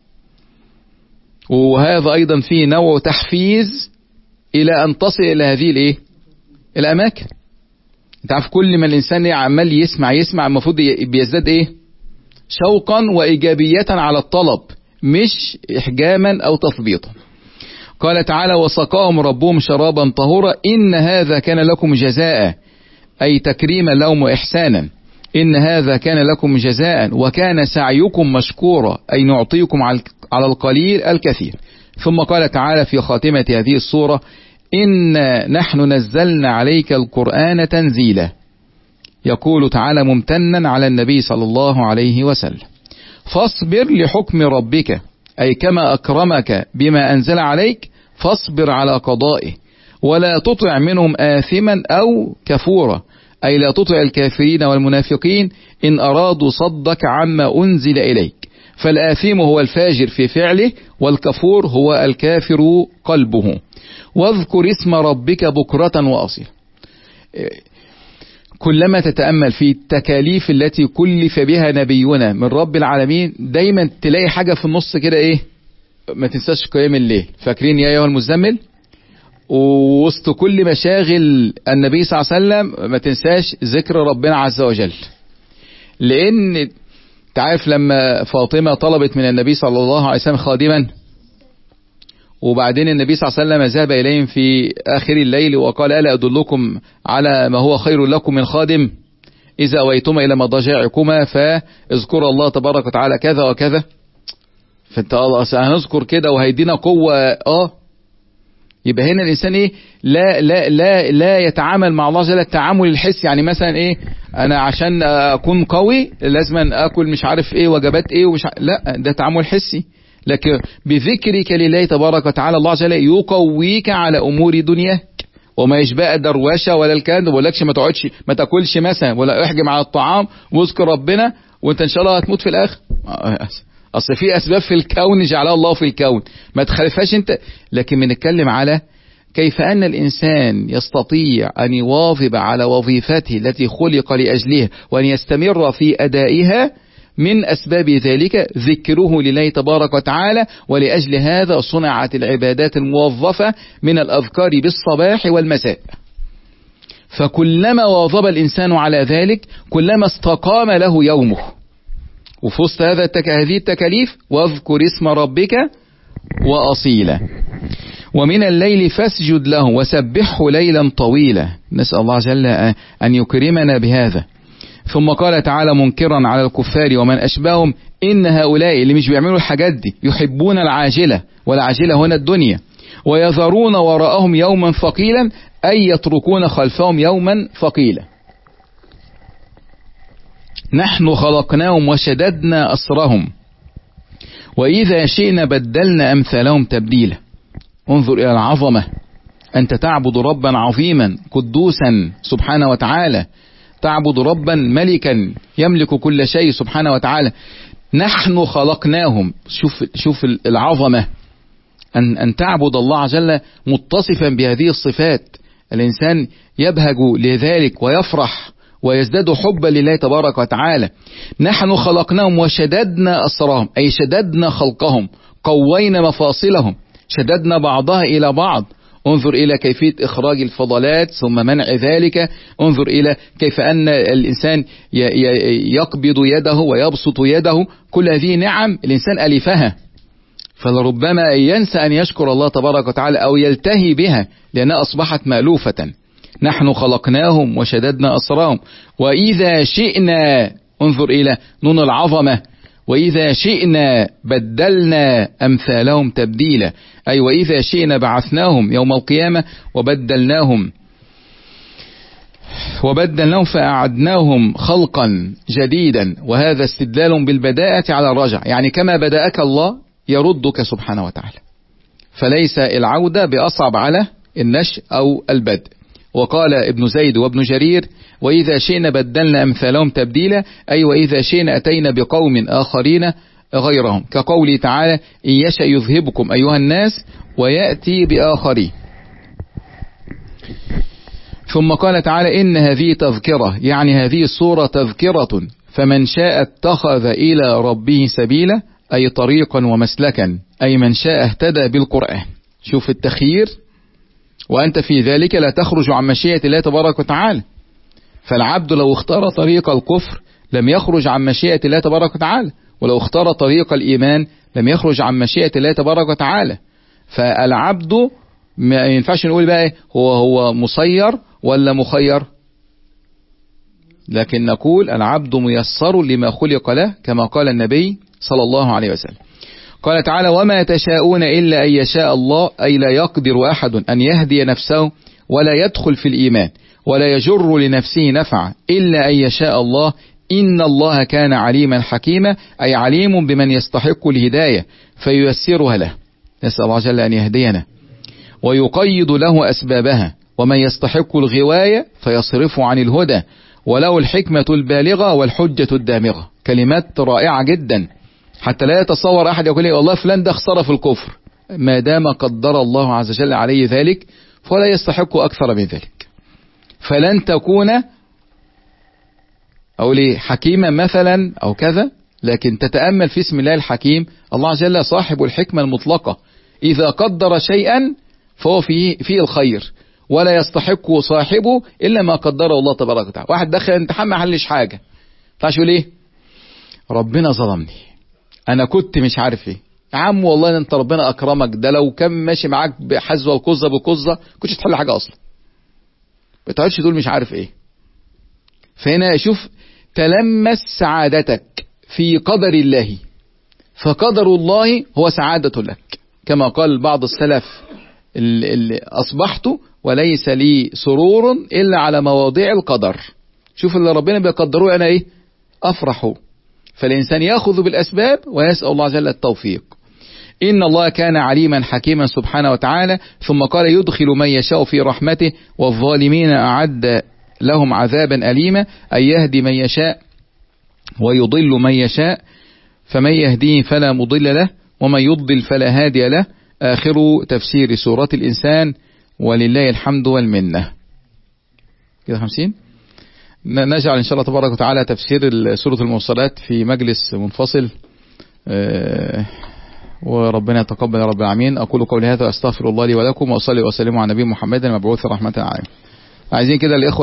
وهذا أيضا فيه نوع تحفيز إلى أن تصل إلى هذه الإيه؟ الأماكن. أنت عارف كل ما الإنسان عمال يسمع يسمع المفروض بيزداد إيه؟ شوقا وإيجابية على الطلب، مش إحجاما أو تثبيطا. قال تعالى: وسقاهم ربهم شرابا طهورا إن هذا كان لكم جزاء، أي تكريما لهم وإحسانا. إن هذا كان لكم جزاء وكان سعيكم مشكورا، أي نعطيكم على القليل الكثير. ثم قال تعالى في خاتمة هذه السورة: إنا نحن نزلنا عليك القرآن تنزيلا. يقول تعالى ممتنا على النبي صلى الله عليه وسلم: فاصبر لحكم ربك، أي كما أكرمك بما أنزل عليك فاصبر على قضائه، ولا تطع منهم آثما أو كفورا، أي لا تطع الكافرين والمنافقين إن أرادوا صدك عما أنزل إليك. فالآثم هو الفاجر في فعله، والكفور هو الكافر قلبه. واذكر اسم ربك بكرة وأصيلا. كلما تتأمل في التكاليف التي كلف بها نبينا من رب العالمين دايما تلاقي حاجة في النص كده ايه، ما تنساش قيام الليل. فاكرين يا أيها المزمل؟ ووسط كل مشاغل النبي صلى الله عليه وسلم ما تنساش ذكر ربنا عز وجل. لأن تعرف لما فاطمة طلبت من النبي صلى الله عليه وسلم خادما، وبعدين النبي صلى الله عليه وسلم ذهب إليهم في آخر الليل وقال: ألا أدلكم على ما هو خير لكم من خادم؟ إذا أويتما إلى مضاجعكما فاذكروا الله تبارك وتعالى كذا وكذا. فانت هنذكر كده وهيدينا قوة. اه يبقى هنا الإنسان إيه؟ لا لا لا لا يتعامل مع الله جل التعامل الحسي. يعني مثلا إيه، أنا عشان أكون قوي لازم أكل مش عارف إيه وجبات إيه ومش ع... لا، ده تعامل حسي. لكن بذكرك لله تبارك وتعالى الله جل يقويك على أمور دنياك، وما يشبه درواشة ولا الكلام ده. ما بقولكش ما تقعدش ما تاكلش مثلا ولا احجم على الطعام واذكر ربنا وانت ان شاء الله هتموت في الآخر. اصل في اسباب في الكون جعلها الله في الكون، ما تخالفهاش انت. لكن بنتكلم على كيف ان الانسان يستطيع ان يواظب على وظيفته التي خلق لاجلها وان يستمر في ادائها. من اسباب ذلك ذكره لله تبارك وتعالى، ولأجل هذا صنعت العبادات الموظفة من الاذكار بالصباح والمساء. فكلما واظب الانسان على ذلك كلما استقام له يومه. وفي وسط هذا التك... هذه التكاليف واذكر اسم ربك وأصيلا. ومن الليل فاسجد له وسبحه ليلا طويلا. نسأل الله جل أن يكرمنا بهذا. ثم قال تعالى منكرا على الكفار ومن أشبههم: إن هؤلاء اللي مش بيعملوا الحاجات دي يحبون العاجلة، والعاجلة هنا الدنيا، ويذرون وراءهم يوما ثقيلا، أي يتركون خلفهم يوما ثقيلا. نحن خلقناهم وشددنا أسرهم وإذا شئنا بدلنا أمثالهم تبديلا. انظر إلى العظمة، أنت تعبد ربا عظيما قدوسا سبحانه وتعالى، تعبد ربا ملكا يملك كل شيء سبحانه وتعالى. نحن خلقناهم. شوف شوف العظمة، أن أن تعبد الله عز وجل متصفا بهذه الصفات. الإنسان يبهج لذلك ويفرح ويزداد حبا لله تبارك وتعالى. نحن خلقناهم وشددنا أسرهم، أي شددنا خلقهم، قوينا مفاصلهم، شددنا بعضها إلى بعض. انظر إلى كيفية إخراج الفضلات ثم منع ذلك. انظر إلى كيف أن الإنسان يقبض يده ويبسط يده. كل هذه نعم الإنسان ألفها، فلربما ينسى أن يشكر الله تبارك وتعالى أو يلتهي بها لأنها أصبحت مألوفة. نحن خلقناهم وشددنا أسرهم وإذا شئنا. انظر إلى نون العظمة. وإذا شئنا بدلنا أمثالهم تبديلا، أي وإذا شئنا بعثناهم يوم القيامة وبدلناهم وبدلناهم فأعدناهم خلقا جديدا، وهذا استدلال بالبداءة على الرجع، يعني كما بدأك الله يردك سبحانه وتعالى، فليس العودة بأصعب على النشء أو البدء. وقال ابن زيد وابن جرير: وإذا شئنا بدلنا أمثالهم تبديلا، أي وإذا شئنا أتينا بقوم آخرين غيرهم، كقوله تعالى: إن يشأ يذهبكم أيها الناس ويأتي بآخرين. ثم قال تعالى: إن هذه تذكرة، يعني هذه السورة تذكرة، فمن شاء اتخذ إلى ربه سبيلا، أي طريقا ومسلكا، أي من شاء اهتدى بالقرآن. شوف التخيير، وأنت في ذلك لا تخرج عن مشيئة الله تبارك وتعالى. فالعبد لو اختار طريق الكفر لم يخرج عن مشيئة الله تبارك وتعالى، ولو اختار طريق الإيمان لم يخرج عن مشيئة الله تبارك وتعالى. فالعبد ما ينفعش نقول بقى هو هو مسير ولا مخير، لكن نقول العبد ميسر لما خلق له، كما قال النبي صلى الله عليه وسلم. قال تعالى: وما تشاءون إلا أن يشاء الله، أي لا يقدر أحد أن يهدي نفسه ولا يدخل في الإيمان ولا يجر لنفسه نفعا إلا أن يشاء الله، إن الله كان عليما حكيما، أي عليم بمن يستحق الهداية فييسرها له، نسأل الله جل أن يهدينا، ويقيد له أسبابها، ومن يستحق الغواية فيصرفه عن الهدى، وله الحكمة البالغة والحجة الدامغة. كلمات رائعة جدا، حتى لا يتصور أحد يقول لي والله فلان ده خسر في الكفر، ما دام قدر الله عز وجل عليه ذلك فلا يستحق أكثر من ذلك. فلن تكون أو لي حكيما مثلا أو كذا، لكن تتأمل في اسم الله الحكيم. الله عز وجل صاحب الحكمة المطلقة، إذا قدر شيئا فهو فيه, فيه الخير، ولا يستحق صاحبه إلا ما قدره الله تبارك وتعالى. واحد دخل امتحان ما حلش حاجة، تعرفش يقول ايه؟ ربنا ظلمني، انا كنت مش عارف ايه. يا عم والله انت ربنا اكرمك، ده لو كان ماشي معاك بحزوه القزه بقزه كنتش تحل حاجه اصلا. ما تقعدش تقول مش عارف ايه. فهنا شوف، تلمس سعادتك في قدر الله، فقدر الله هو سعادة لك، كما قال بعض السلف: اللي اصبحت وليس لي سرور الا على مواضيع القدر. شوف اللي ربنا بيقدروه انا ايه افرحه. فالإنسان يأخذ بالأسباب ويسأل الله عز وجل التوفيق. إن الله كان عليما حكيما سبحانه وتعالى. ثم قال: يدخل من يشاء في رحمته والظالمين أعد لهم عذابا أليما، أي يهدي من يشاء ويضل من يشاء، فمن يهديه فلا مضل له ومن يضل فلا هادي له. آخر تفسير سورة الإنسان، ولله الحمد والمنة. كده خمسين. نجعل إن شاء الله تبارك وتعالى تفسير سورة المرسلات في مجلس منفصل، وربنا يتقبل يا رب العالمين. أقول قولي هذا وأستغفر الله لي ولكم، وأصلي وأسلم على نبي محمد المبعوث رحمة العالمين. عايزين كده الإخوة